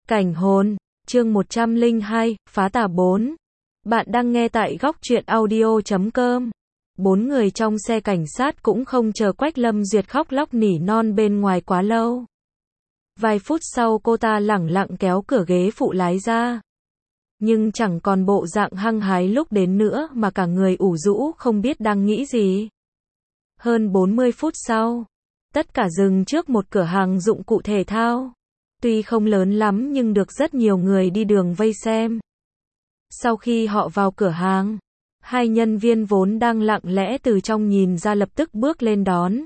Cảnh hồn, chương 102, phá tà 4. Bạn đang nghe tại góc truyện audio.com. Bốn người trong xe cảnh sát cũng không chờ Quách Lâm Duyệt khóc lóc nỉ non bên ngoài quá lâu. Vài phút sau cô ta lẳng lặng kéo cửa ghế phụ lái ra. Nhưng chẳng còn bộ dạng hăng hái lúc đến nữa mà cả người ủ rũ không biết đang nghĩ gì. Hơn 40 phút sau, tất cả dừng trước một cửa hàng dụng cụ thể thao. Tuy không lớn lắm nhưng được rất nhiều người đi đường vây xem. Sau khi họ vào cửa hàng, hai nhân viên vốn đang lặng lẽ từ trong nhìn ra lập tức bước lên đón.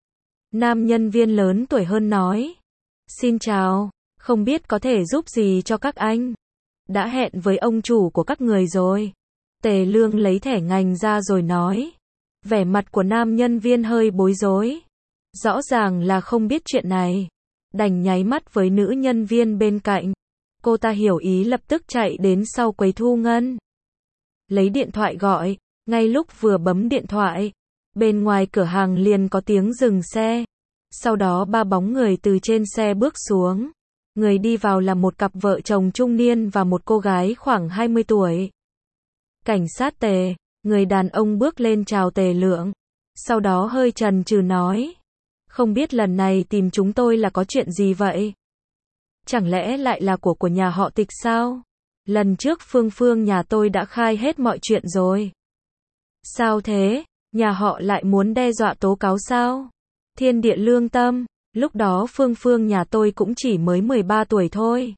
Nam nhân viên lớn tuổi hơn nói: "Xin chào, không biết có thể giúp gì cho các anh?" "Đã hẹn với ông chủ của các người rồi." Tề Lương lấy thẻ ngành ra rồi nói. Vẻ mặt của nam nhân viên hơi bối rối. Rõ ràng là không biết chuyện này. Đành nháy mắt với nữ nhân viên bên cạnh. Cô ta hiểu ý lập tức chạy đến sau quầy thu ngân. Lấy điện thoại gọi. Ngay lúc vừa bấm điện thoại, bên ngoài cửa hàng liền có tiếng dừng xe. Sau đó ba bóng người từ trên xe bước xuống. Người đi vào là một cặp vợ chồng trung niên và một cô gái khoảng 20 tuổi. Cảnh sát Tề, người đàn ông bước lên chào Tề Lượng. Sau đó hơi chần chừ nói: "Không biết lần này tìm chúng tôi là có chuyện gì vậy? Chẳng lẽ lại là của nhà họ Tịch sao? Lần trước Phương nhà tôi đã khai hết mọi chuyện rồi." "Sao thế? Nhà họ lại muốn đe dọa tố cáo sao?" "Thiên địa lương tâm, lúc đó Phương nhà tôi cũng chỉ mới 13 tuổi thôi.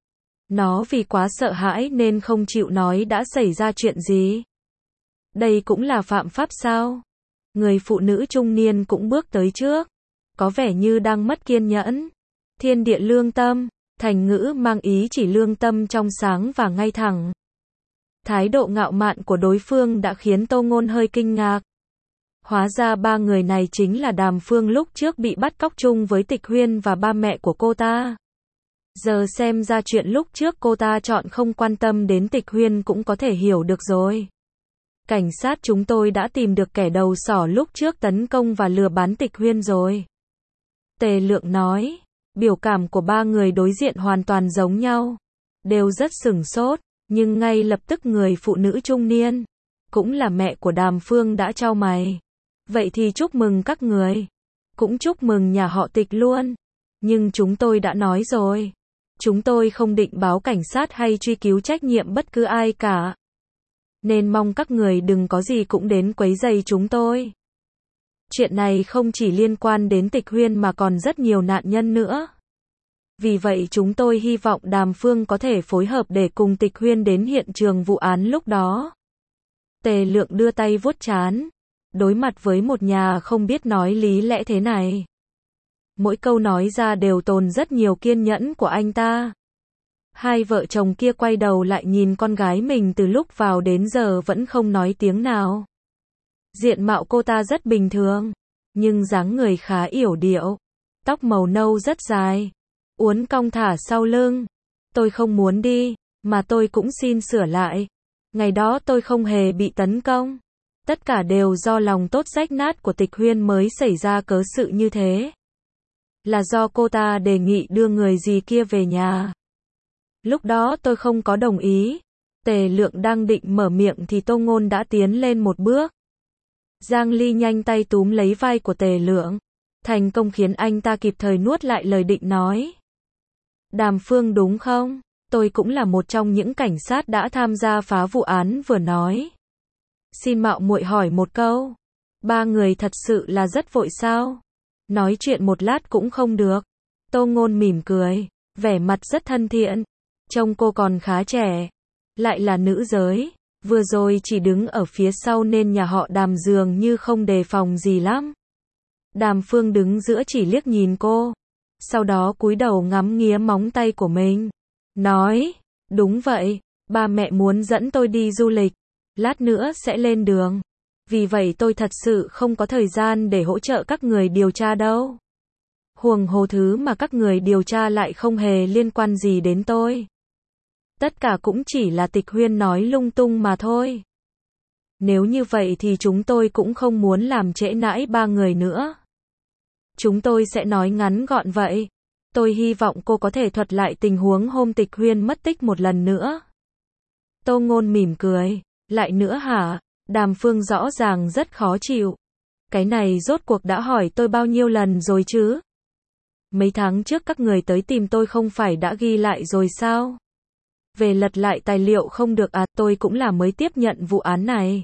Nó vì quá sợ hãi nên không chịu nói đã xảy ra chuyện gì." "Đây cũng là phạm pháp sao?" Người phụ nữ trung niên cũng bước tới trước, có vẻ như đang mất kiên nhẫn. "Thiên địa lương tâm", thành ngữ mang ý chỉ lương tâm trong sáng và ngay thẳng. Thái độ ngạo mạn của đối phương đã khiến Tô Ngôn hơi kinh ngạc. Hóa ra ba người này chính là Đàm Phương lúc trước bị bắt cóc chung với Tịch Huyên và ba mẹ của cô ta. Giờ xem ra chuyện lúc trước cô ta chọn không quan tâm đến Tịch Huyên cũng có thể hiểu được rồi. "Cảnh sát chúng tôi đã tìm được kẻ đầu sỏ lúc trước tấn công và lừa bán Tịch Huyên rồi." Tề Lượng nói. Biểu cảm của ba người đối diện hoàn toàn giống nhau. Đều rất sửng sốt, nhưng ngay lập tức người phụ nữ trung niên, cũng là mẹ của Đàm Phương đã chau mày. "Vậy thì chúc mừng các người. Cũng chúc mừng nhà họ Tịch luôn. Nhưng chúng tôi đã nói rồi. Chúng tôi không định báo cảnh sát hay truy cứu trách nhiệm bất cứ ai cả. Nên mong các người đừng có gì cũng đến quấy rầy chúng tôi. Chuyện này không chỉ liên quan đến Tịch Huyên mà còn rất nhiều nạn nhân nữa. Vì vậy chúng tôi hy vọng Đàm Phương có thể phối hợp để cùng Tịch Huyên đến hiện trường vụ án lúc đó." Tề Lượng đưa tay vuốt trán. Đối mặt với một nhà không biết nói lý lẽ thế này, mỗi câu nói ra đều tồn rất nhiều kiên nhẫn của anh ta. Hai vợ chồng kia quay đầu lại nhìn con gái mình từ lúc vào đến giờ vẫn không nói tiếng nào. Diện mạo cô ta rất bình thường, nhưng dáng người khá yểu điệu. Tóc màu nâu rất dài, uốn cong thả sau lưng. "Tôi không muốn đi, mà tôi cũng xin sửa lại. Ngày đó tôi không hề bị tấn công. Tất cả đều do lòng tốt rách nát của Tịch Huyên mới xảy ra cớ sự như thế. Là do cô ta đề nghị đưa người gì kia về nhà. Lúc đó tôi không có đồng ý." Tề Lượng đang định mở miệng thì Tô Ngôn đã tiến lên một bước. Giang Ly nhanh tay túm lấy vai của Tề Lượng, thành công khiến anh ta kịp thời nuốt lại lời định nói. "Đàm Phương đúng không? Tôi cũng là một trong những cảnh sát đã tham gia phá vụ án vừa nói. Xin mạo muội hỏi một câu, ba người thật sự là rất vội sao? Nói chuyện một lát cũng không được?" Tô Ngôn mỉm cười, vẻ mặt rất thân thiện. Trông cô còn khá trẻ, lại là nữ giới, vừa rồi chỉ đứng ở phía sau nên nhà họ Đàm dường như không đề phòng gì lắm. Đàm Phương đứng giữa chỉ liếc nhìn cô, sau đó cúi đầu ngắm nghía móng tay của mình, nói: "Đúng vậy, ba mẹ muốn dẫn tôi đi du lịch, lát nữa sẽ lên đường. Vì vậy tôi thật sự không có thời gian để hỗ trợ các người điều tra đâu. Huống hồ thứ mà các người điều tra lại không hề liên quan gì đến tôi. Tất cả cũng chỉ là Tịch Huyên nói lung tung mà thôi. Nếu như vậy thì chúng tôi cũng không muốn làm trễ nải ba người nữa. Chúng tôi sẽ nói ngắn gọn vậy." Tôi hy vọng cô có thể thuật lại tình huống hôm Tịch Huyên mất tích một lần nữa. Tô Ngôn mỉm cười. Lại nữa hả? Đàm Phương rõ ràng rất khó chịu. Cái này rốt cuộc đã hỏi tôi bao nhiêu lần rồi chứ? Mấy tháng trước các người tới tìm tôi không phải đã ghi lại rồi sao? Về lật lại tài liệu không được à, tôi cũng là mới tiếp nhận vụ án này.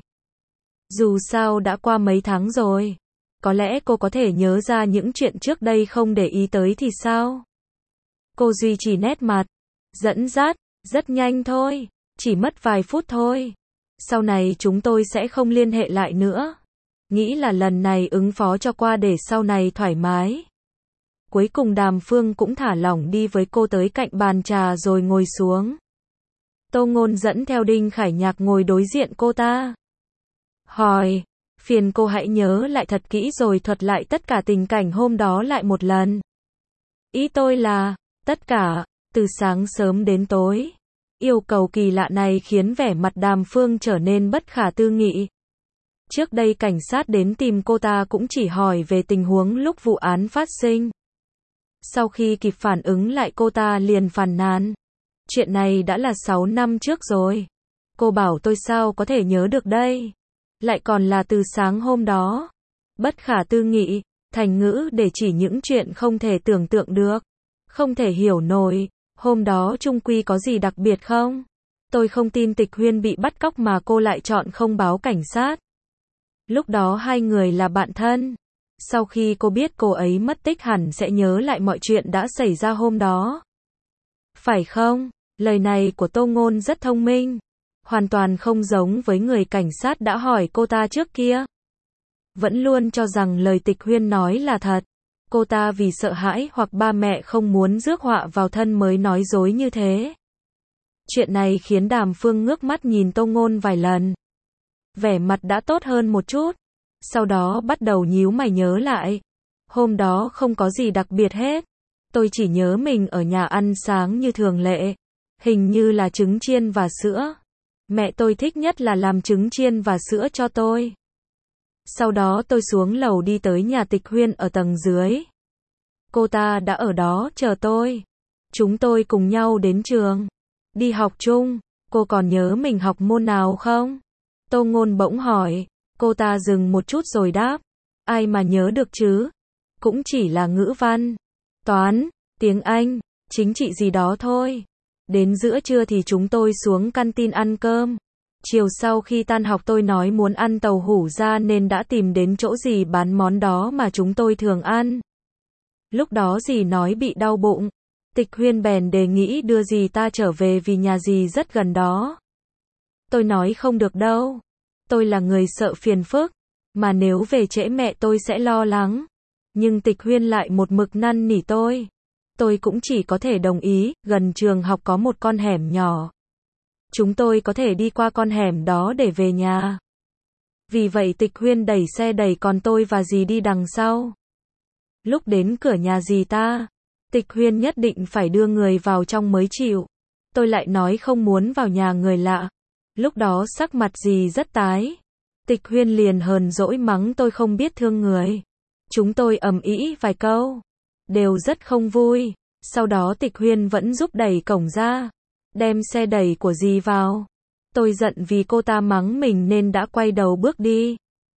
Dù sao đã qua mấy tháng rồi. Có lẽ cô có thể nhớ ra những chuyện trước đây không để ý tới thì sao? Cô duy trì nét mặt. Dẫn dắt, rất nhanh thôi. Chỉ mất vài phút thôi. Sau này chúng tôi sẽ không liên hệ lại nữa. Nghĩ là lần này ứng phó cho qua để sau này thoải mái. Cuối cùng Đàm Phương cũng thả lỏng đi với cô tới cạnh bàn trà rồi ngồi xuống. Tô Ngôn dẫn theo Đinh Khải Nhạc ngồi đối diện cô ta. Hỏi, phiền cô hãy nhớ lại thật kỹ rồi thuật lại tất cả tình cảnh hôm đó lại một lần. Ý tôi là, tất cả, từ sáng sớm đến tối. Yêu cầu kỳ lạ này khiến vẻ mặt Đàm Phương trở nên bất khả tư nghị. Trước đây cảnh sát đến tìm cô ta cũng chỉ hỏi về tình huống lúc vụ án phát sinh. Sau khi kịp phản ứng lại cô ta liền phàn nàn. Chuyện này đã là 6 năm trước rồi. Cô bảo tôi sao có thể nhớ được đây. Lại còn là từ sáng hôm đó. Bất khả tư nghị, thành ngữ để chỉ những chuyện không thể tưởng tượng được. Không thể hiểu nổi. Hôm đó chung quy có gì đặc biệt không? Tôi không tin Tịch Huyên bị bắt cóc mà cô lại chọn không báo cảnh sát. Lúc đó hai người là bạn thân. Sau khi cô biết cô ấy mất tích hẳn sẽ nhớ lại mọi chuyện đã xảy ra hôm đó. Phải không? Lời này của Tô Ngôn rất thông minh. Hoàn toàn không giống với người cảnh sát đã hỏi cô ta trước kia. Vẫn luôn cho rằng lời Tịch Huyên nói là thật. Cô ta vì sợ hãi hoặc ba mẹ không muốn rước họa vào thân mới nói dối như thế. Chuyện này khiến Đàm Phương ngước mắt nhìn Tô Ngôn vài lần. Vẻ mặt đã tốt hơn một chút. Sau đó bắt đầu nhíu mày nhớ lại. Hôm đó không có gì đặc biệt hết. Tôi chỉ nhớ mình ở nhà ăn sáng như thường lệ. Hình như là trứng chiên và sữa. Mẹ tôi thích nhất là làm trứng chiên và sữa cho tôi. Sau đó tôi xuống lầu đi tới nhà Tịch Huyên ở tầng dưới. Cô ta đã ở đó chờ tôi. Chúng tôi cùng nhau đến trường. Đi học chung. Cô còn nhớ mình học môn nào không? Tô Ngôn bỗng hỏi. Cô ta dừng một chút rồi đáp. Ai mà nhớ được chứ? Cũng chỉ là ngữ văn, toán, tiếng Anh, chính trị gì đó thôi. Đến giữa trưa thì chúng tôi xuống canteen ăn cơm. Chiều sau khi tan học tôi nói muốn ăn tàu hủ ra nên đã tìm đến chỗ dì bán món đó mà chúng tôi thường ăn. Lúc đó dì nói bị đau bụng. Tịch Huyên bèn đề nghị đưa dì ta trở về vì nhà dì rất gần đó. Tôi nói không được đâu. Tôi là người sợ phiền phức. Mà nếu về trễ mẹ tôi sẽ lo lắng. Nhưng Tịch Huyên lại một mực năn nỉ tôi. Tôi cũng chỉ có thể đồng ý, gần trường học có một con hẻm nhỏ. Chúng tôi có thể đi qua con hẻm đó để về nhà. Vì vậy Tịch Huyên đẩy xe đẩy còn tôi và dì đi đằng sau. Lúc đến cửa nhà dì ta, Tịch Huyên nhất định phải đưa người vào trong mới chịu. Tôi lại nói không muốn vào nhà người lạ. Lúc đó sắc mặt dì rất tái. Tịch Huyên liền hờn dỗi mắng tôi không biết thương người. Chúng tôi ầm ĩ vài câu. Đều rất không vui. Sau đó Tịch Huyên vẫn giúp đẩy cổng ra. Đem xe đẩy của dì vào. Tôi giận vì cô ta mắng mình nên đã quay đầu bước đi.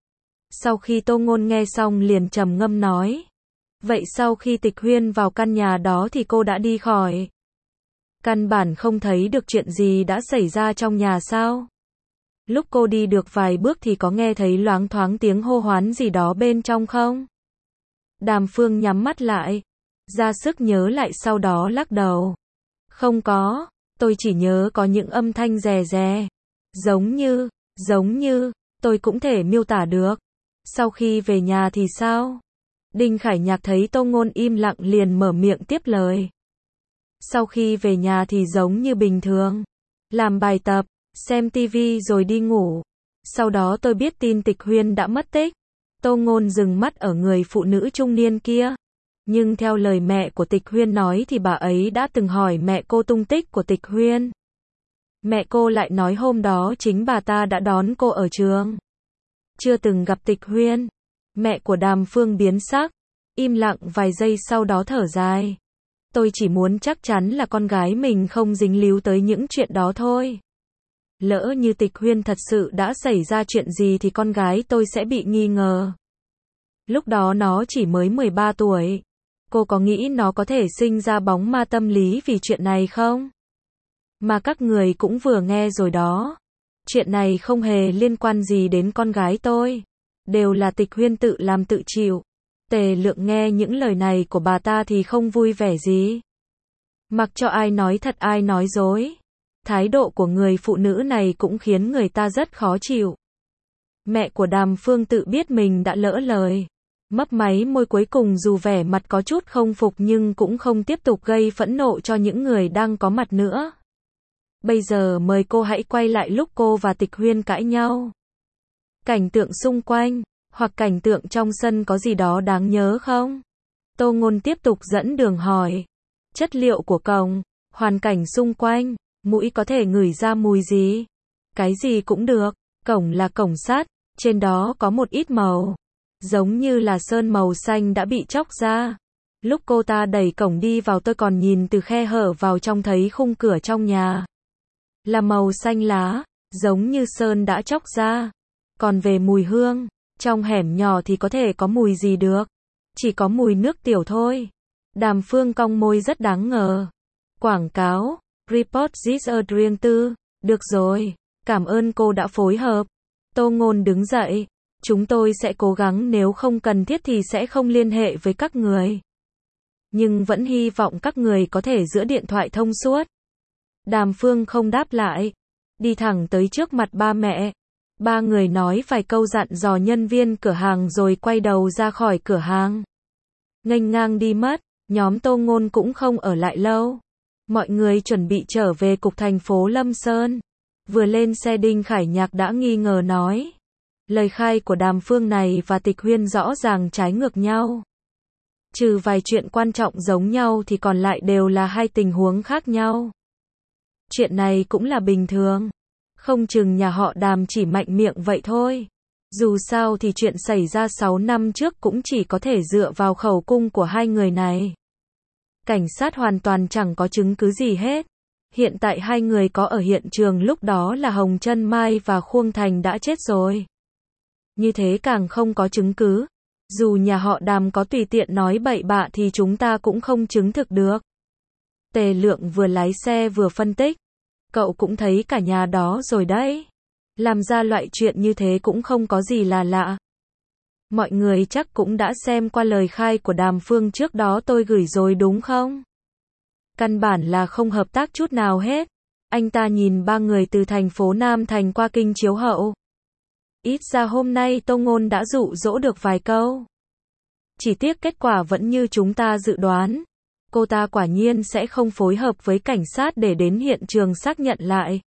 Sau khi Tô Ngôn nghe xong liền trầm ngâm nói. Vậy sau khi Tịch Huyên vào căn nhà đó thì cô đã đi khỏi. Căn bản không thấy được chuyện gì đã xảy ra trong nhà sao? Lúc cô đi được vài bước thì có nghe thấy loáng thoáng tiếng hô hoán gì đó bên trong không? Đàm Phương nhắm mắt lại. Ra sức nhớ lại sau đó lắc đầu. Không có. Tôi chỉ nhớ có những âm thanh rè rè. Giống như, tôi cũng thể miêu tả được. Sau khi về nhà thì sao? Đinh Khải Nhạc thấy Tô Ngôn im lặng liền mở miệng tiếp lời. Sau khi về nhà thì giống như bình thường. Làm bài tập, xem tivi rồi đi ngủ. Sau đó tôi biết tin Tịch Huyên đã mất tích. Tô Ngôn dừng mắt ở người phụ nữ trung niên kia. Nhưng theo lời mẹ của Tịch Huyên nói thì bà ấy đã từng hỏi mẹ cô tung tích của Tịch Huyên. Mẹ cô lại nói hôm đó chính bà ta đã đón cô ở trường. Chưa từng gặp Tịch Huyên. Mẹ của Đàm Phương biến sắc. Im lặng vài giây sau đó thở dài. Tôi chỉ muốn chắc chắn là con gái mình không dính líu tới những chuyện đó thôi. Lỡ như Tịch Huyên thật sự đã xảy ra chuyện gì thì con gái tôi sẽ bị nghi ngờ. Lúc đó nó chỉ mới 13 tuổi. Cô có nghĩ nó có thể sinh ra bóng ma tâm lý vì chuyện này không? Mà các người cũng vừa nghe rồi đó. Chuyện này không hề liên quan gì đến con gái tôi. Đều là Tịch Huyên tự làm tự chịu. Tề Lượng nghe những lời này của bà ta thì không vui vẻ gì. Mặc cho ai nói thật ai nói dối. Thái độ của người phụ nữ này cũng khiến người ta rất khó chịu. Mẹ của Đàm Phương tự biết mình đã lỡ lời. Mấp máy môi cuối cùng dù vẻ mặt có chút không phục nhưng cũng không tiếp tục gây phẫn nộ cho những người đang có mặt nữa. Bây giờ mời cô hãy quay lại lúc cô và Tịch Huyên cãi nhau. Cảnh tượng xung quanh, hoặc cảnh tượng trong sân có gì đó đáng nhớ không? Tô Ngôn tiếp tục dẫn đường hỏi. Chất liệu của cổng, hoàn cảnh xung quanh, mũi có thể ngửi ra mùi gì? Cái gì cũng được, cổng là cổng sắt, trên đó có một ít màu. Giống như là sơn màu xanh đã bị chóc ra. Lúc cô ta đẩy cổng đi vào tôi còn nhìn từ khe hở vào trong thấy khung cửa trong nhà. Là màu xanh lá, giống như sơn đã chóc ra. Còn về mùi hương, trong hẻm nhỏ thì có thể có mùi gì được. Chỉ có mùi nước tiểu thôi. Đàm Phương cong môi rất đáng ngờ. Quảng cáo, report this a riêng tư. Được rồi, cảm ơn cô đã phối hợp. Tô Ngôn đứng dậy. Chúng tôi sẽ cố gắng nếu không cần thiết thì sẽ không liên hệ với các người. Nhưng vẫn hy vọng các người có thể giữ điện thoại thông suốt. Đàm Phương không đáp lại. Đi thẳng tới trước mặt ba mẹ. Ba người nói vài câu dặn dò nhân viên cửa hàng rồi quay đầu ra khỏi cửa hàng. Nghênh ngang đi mất, nhóm Tô Ngôn cũng không ở lại lâu. Mọi người chuẩn bị trở về cục thành phố Lâm Sơn. Vừa lên xe Đinh Khải Nhạc đã nghi ngờ nói. Lời khai của Đàm Phương này và Tịch Huyên rõ ràng trái ngược nhau. Trừ vài chuyện quan trọng giống nhau thì còn lại đều là hai tình huống khác nhau. Chuyện này cũng là bình thường. Không chừng nhà họ Đàm chỉ mạnh miệng vậy thôi. Dù sao thì chuyện xảy ra 6 năm trước cũng chỉ có thể dựa vào khẩu cung của hai người này. Cảnh sát hoàn toàn chẳng có chứng cứ gì hết. Hiện tại hai người có ở hiện trường lúc đó là Hồng Trân Mai và Khuông Thành đã chết rồi. Như thế càng không có chứng cứ. Dù nhà họ Đàm có tùy tiện nói bậy bạ thì chúng ta cũng không chứng thực được. Tề Lượng vừa lái xe vừa phân tích. Cậu cũng thấy cả nhà đó rồi đấy. Làm ra loại chuyện như thế cũng không có gì là lạ. Mọi người chắc cũng đã xem qua lời khai của Đàm Phương trước đó tôi gửi rồi đúng không? Căn bản là không hợp tác chút nào hết. Anh ta nhìn ba người từ thành phố Nam Thành qua kinh chiếu hậu. Ít ra hôm nay Tô Ngôn đã dụ dỗ được vài câu. Chỉ tiếc kết quả vẫn như chúng ta dự đoán. Cô ta quả nhiên sẽ không phối hợp với cảnh sát để đến hiện trường xác nhận lại.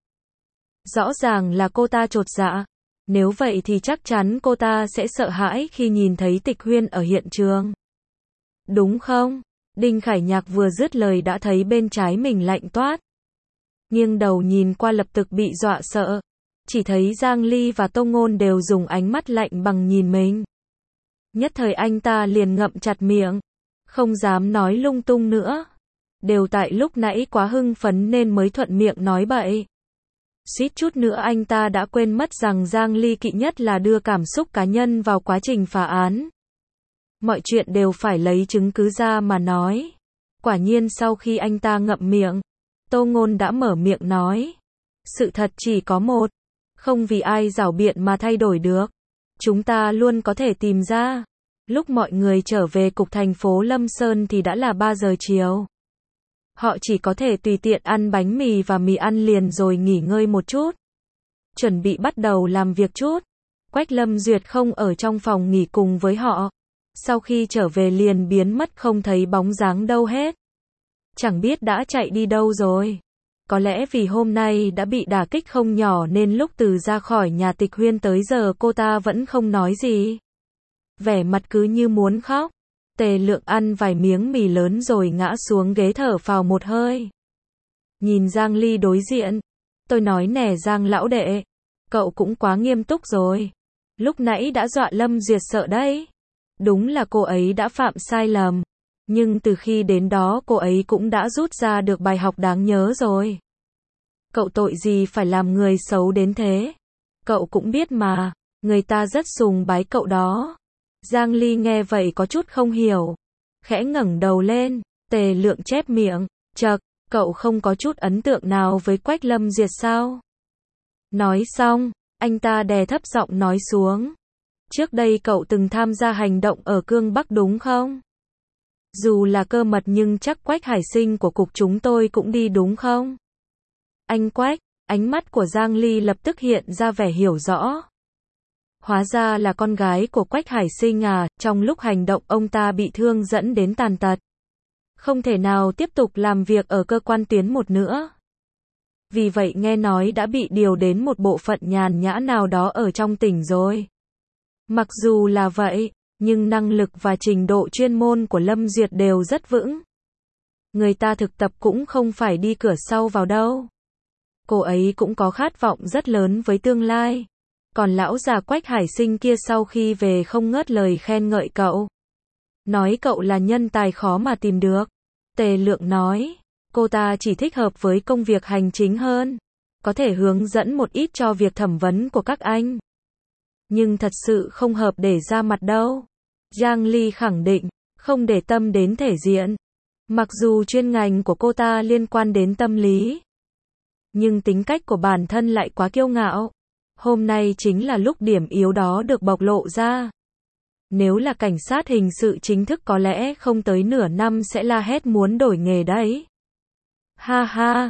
Rõ ràng là cô ta chột dạ. Nếu vậy thì chắc chắn cô ta sẽ sợ hãi khi nhìn thấy Tịch Huyên ở hiện trường. Đúng không? Đinh Khải Nhạc vừa dứt lời đã thấy bên trái mình lạnh toát. Nghiêng đầu nhìn qua lập tức bị dọa sợ. Chỉ thấy Giang Ly và Tô Ngôn đều dùng ánh mắt lạnh bằng nhìn mình. Nhất thời anh ta liền ngậm chặt miệng. Không dám nói lung tung nữa. Đều tại lúc nãy quá hưng phấn nên mới thuận miệng nói bậy. Suýt chút nữa anh ta đã quên mất rằng Giang Ly kỵ nhất là đưa cảm xúc cá nhân vào quá trình phá án. Mọi chuyện đều phải lấy chứng cứ ra mà nói. Quả nhiên sau khi anh ta ngậm miệng, Tô Ngôn đã mở miệng nói. Sự thật chỉ có một. Không vì ai giảo biện mà thay đổi được. Chúng ta luôn có thể tìm ra. Lúc mọi người trở về cục thành phố Lâm Sơn thì đã là 3 giờ chiều. Họ chỉ có thể tùy tiện ăn bánh mì và mì ăn liền rồi nghỉ ngơi một chút. Chuẩn bị bắt đầu làm việc chút. Quách Lâm Duyệt không ở trong phòng nghỉ cùng với họ. Sau khi trở về liền biến mất không thấy bóng dáng đâu hết. Chẳng biết đã chạy đi đâu rồi. Có lẽ vì hôm nay đã bị đả kích không nhỏ nên lúc từ ra khỏi nhà Tịch Huyên tới giờ cô ta vẫn không nói gì. Vẻ mặt cứ như muốn khóc. Tề Lượng ăn vài miếng mì lớn rồi ngã xuống ghế thở phào một hơi. Nhìn Giang Ly đối diện. Tôi nói nè Giang lão đệ. Cậu cũng quá nghiêm túc rồi. Lúc nãy đã dọa Lâm Duyệt sợ đấy. Đúng là cô ấy đã phạm sai lầm. Nhưng từ khi đến đó cô ấy cũng đã rút ra được bài học đáng nhớ rồi. Cậu tội gì phải làm người xấu đến thế? Cậu cũng biết mà, người ta rất sùng bái cậu đó. Giang Ly nghe vậy có chút không hiểu. Khẽ ngẩng đầu lên, Tề Lượng chép miệng, chậc, cậu không có chút ấn tượng nào với Quách Lâm Duyệt sao? Nói xong, anh ta đè thấp giọng nói xuống. Trước đây cậu từng tham gia hành động ở Cương Bắc đúng không? Dù là cơ mật nhưng chắc Quách Hải Sinh của cục chúng tôi cũng đi đúng không? Anh Quách, ánh mắt của Giang Ly lập tức hiện ra vẻ hiểu rõ. Hóa ra là con gái của Quách Hải Sinh à, trong lúc hành động ông ta bị thương dẫn đến tàn tật. Không thể nào tiếp tục làm việc ở cơ quan tuyến một nữa. Vì vậy nghe nói đã bị điều đến một bộ phận nhàn nhã nào đó ở trong tỉnh rồi. Mặc dù là vậy, nhưng năng lực và trình độ chuyên môn của Lâm Duyệt đều rất vững. Người ta thực tập cũng không phải đi cửa sau vào đâu. Cô ấy cũng có khát vọng rất lớn với tương lai. Còn lão già Quách Hải Sinh kia sau khi về không ngớt lời khen ngợi cậu. Nói cậu là nhân tài khó mà tìm được. Tề Lượng nói, cô ta chỉ thích hợp với công việc hành chính hơn. Có thể hướng dẫn một ít cho việc thẩm vấn của các anh. Nhưng thật sự không hợp để ra mặt đâu. Giang Ly khẳng định, không để tâm đến thể diện. Mặc dù chuyên ngành của cô ta liên quan đến tâm lý. Nhưng tính cách của bản thân lại quá kiêu ngạo. Hôm nay chính là lúc điểm yếu đó được bộc lộ ra. Nếu là cảnh sát hình sự chính thức có lẽ không tới nửa năm sẽ la hét muốn đổi nghề đấy. Ha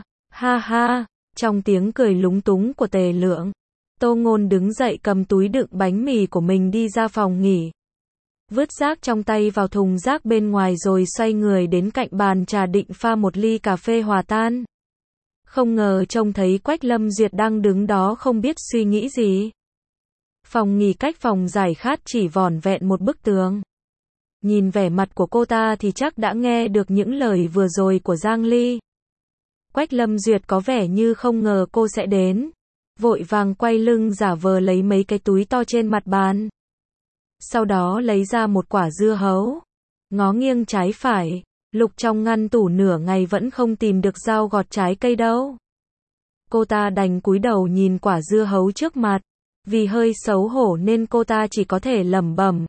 ha, trong tiếng cười lúng túng của Tề Lượng, Tô Ngôn đứng dậy cầm túi đựng bánh mì của mình đi ra phòng nghỉ. Vứt rác trong tay vào thùng rác bên ngoài rồi xoay người đến cạnh bàn trà định pha một ly cà phê hòa tan. Không ngờ trông thấy Quách Lâm Duyệt đang đứng đó không biết suy nghĩ gì. Phòng nghỉ cách phòng giải khát chỉ vỏn vẹn một bức tường. Nhìn vẻ mặt của cô ta thì chắc đã nghe được những lời vừa rồi của Giang Ly. Quách Lâm Duyệt có vẻ như không ngờ cô sẽ đến. Vội vàng quay lưng giả vờ lấy mấy cái túi to trên mặt bàn. Sau đó lấy ra một quả dưa hấu. Ngó nghiêng trái phải. Lục trong ngăn tủ nửa ngày vẫn không tìm được dao gọt trái cây đâu. Cô ta đành cúi đầu nhìn quả dưa hấu trước mặt. Vì hơi xấu hổ nên cô ta chỉ có thể lẩm bẩm.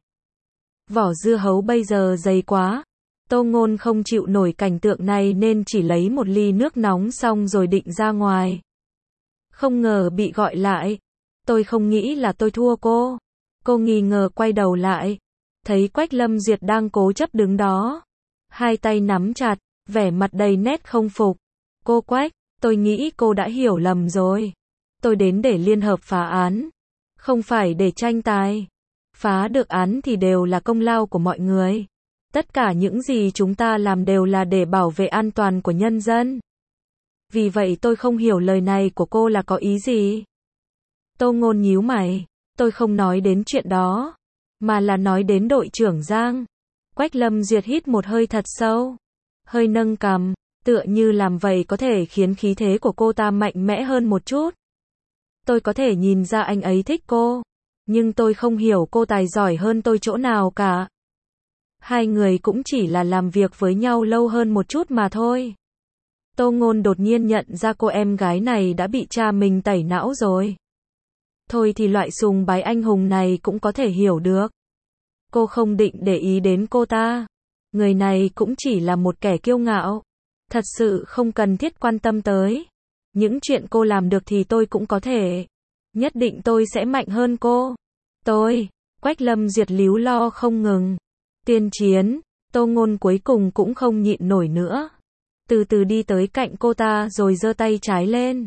Vỏ dưa hấu bây giờ dày quá. Tô Ngôn không chịu nổi cảnh tượng này nên chỉ lấy một ly nước nóng xong rồi định ra ngoài. Không ngờ bị gọi lại. Tôi không nghĩ là tôi thua cô. Cô nghi ngờ quay đầu lại. Thấy Quách Lâm Duyệt đang cố chấp đứng đó. Hai tay nắm chặt, vẻ mặt đầy nét không phục. Cô Quách, tôi nghĩ cô đã hiểu lầm rồi. Tôi đến để liên hợp phá án. Không phải để tranh tài. Phá được án thì đều là công lao của mọi người. Tất cả những gì chúng ta làm đều là để bảo vệ an toàn của nhân dân. Vì vậy tôi không hiểu lời này của cô là có ý gì. Tô Ngôn nhíu mày. Tôi không nói đến chuyện đó. Mà là nói đến đội trưởng Giang. Quách Lâm Duyệt hít một hơi thật sâu. Hơi nâng cằm. Tựa như làm vậy có thể khiến khí thế của cô ta mạnh mẽ hơn một chút. Tôi có thể nhìn ra anh ấy thích cô. Nhưng tôi không hiểu cô tài giỏi hơn tôi chỗ nào cả. Hai người cũng chỉ là làm việc với nhau lâu hơn một chút mà thôi. Tô Ngôn đột nhiên nhận ra cô em gái này đã bị cha mình tẩy não rồi. Thôi thì loại sùng bái anh hùng này cũng có thể hiểu được. Cô không định để ý đến cô ta. Người này cũng chỉ là một kẻ kiêu ngạo. Thật sự không cần thiết quan tâm tới. Những chuyện cô làm được thì tôi cũng có thể. Nhất định tôi sẽ mạnh hơn cô. Quách Lâm Duyệt líu lo không ngừng. Tiên chiến, Tô Ngôn cuối cùng cũng không nhịn nổi nữa. Từ từ đi tới cạnh cô ta rồi giơ tay trái lên.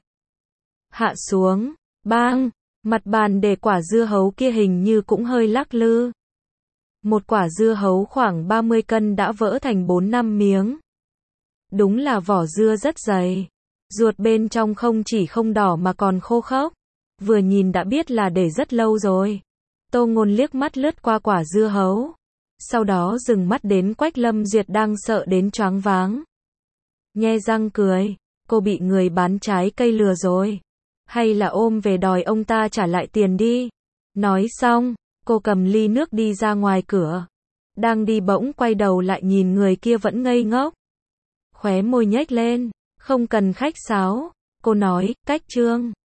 Hạ xuống, bang, mặt bàn để quả dưa hấu kia hình như cũng hơi lắc lư. Một quả dưa hấu khoảng 30 cân đã vỡ thành 4-5 miếng. Đúng là vỏ dưa rất dày. Ruột bên trong không chỉ không đỏ mà còn khô khốc. Vừa nhìn đã biết là để rất lâu rồi. Tô Ngôn liếc mắt lướt qua quả dưa hấu. Sau đó dừng mắt đến Quách Lâm Duyệt đang sợ đến choáng váng. Nhe răng cười. Cô bị người bán trái cây lừa rồi. Hay là ôm về đòi ông ta trả lại tiền đi. Nói xong, cô cầm ly nước đi ra ngoài cửa. Đang đi bỗng quay đầu lại nhìn người kia vẫn ngây ngốc. Khóe môi nhếch lên. Không cần khách sáo. Cô nói, cách Trương.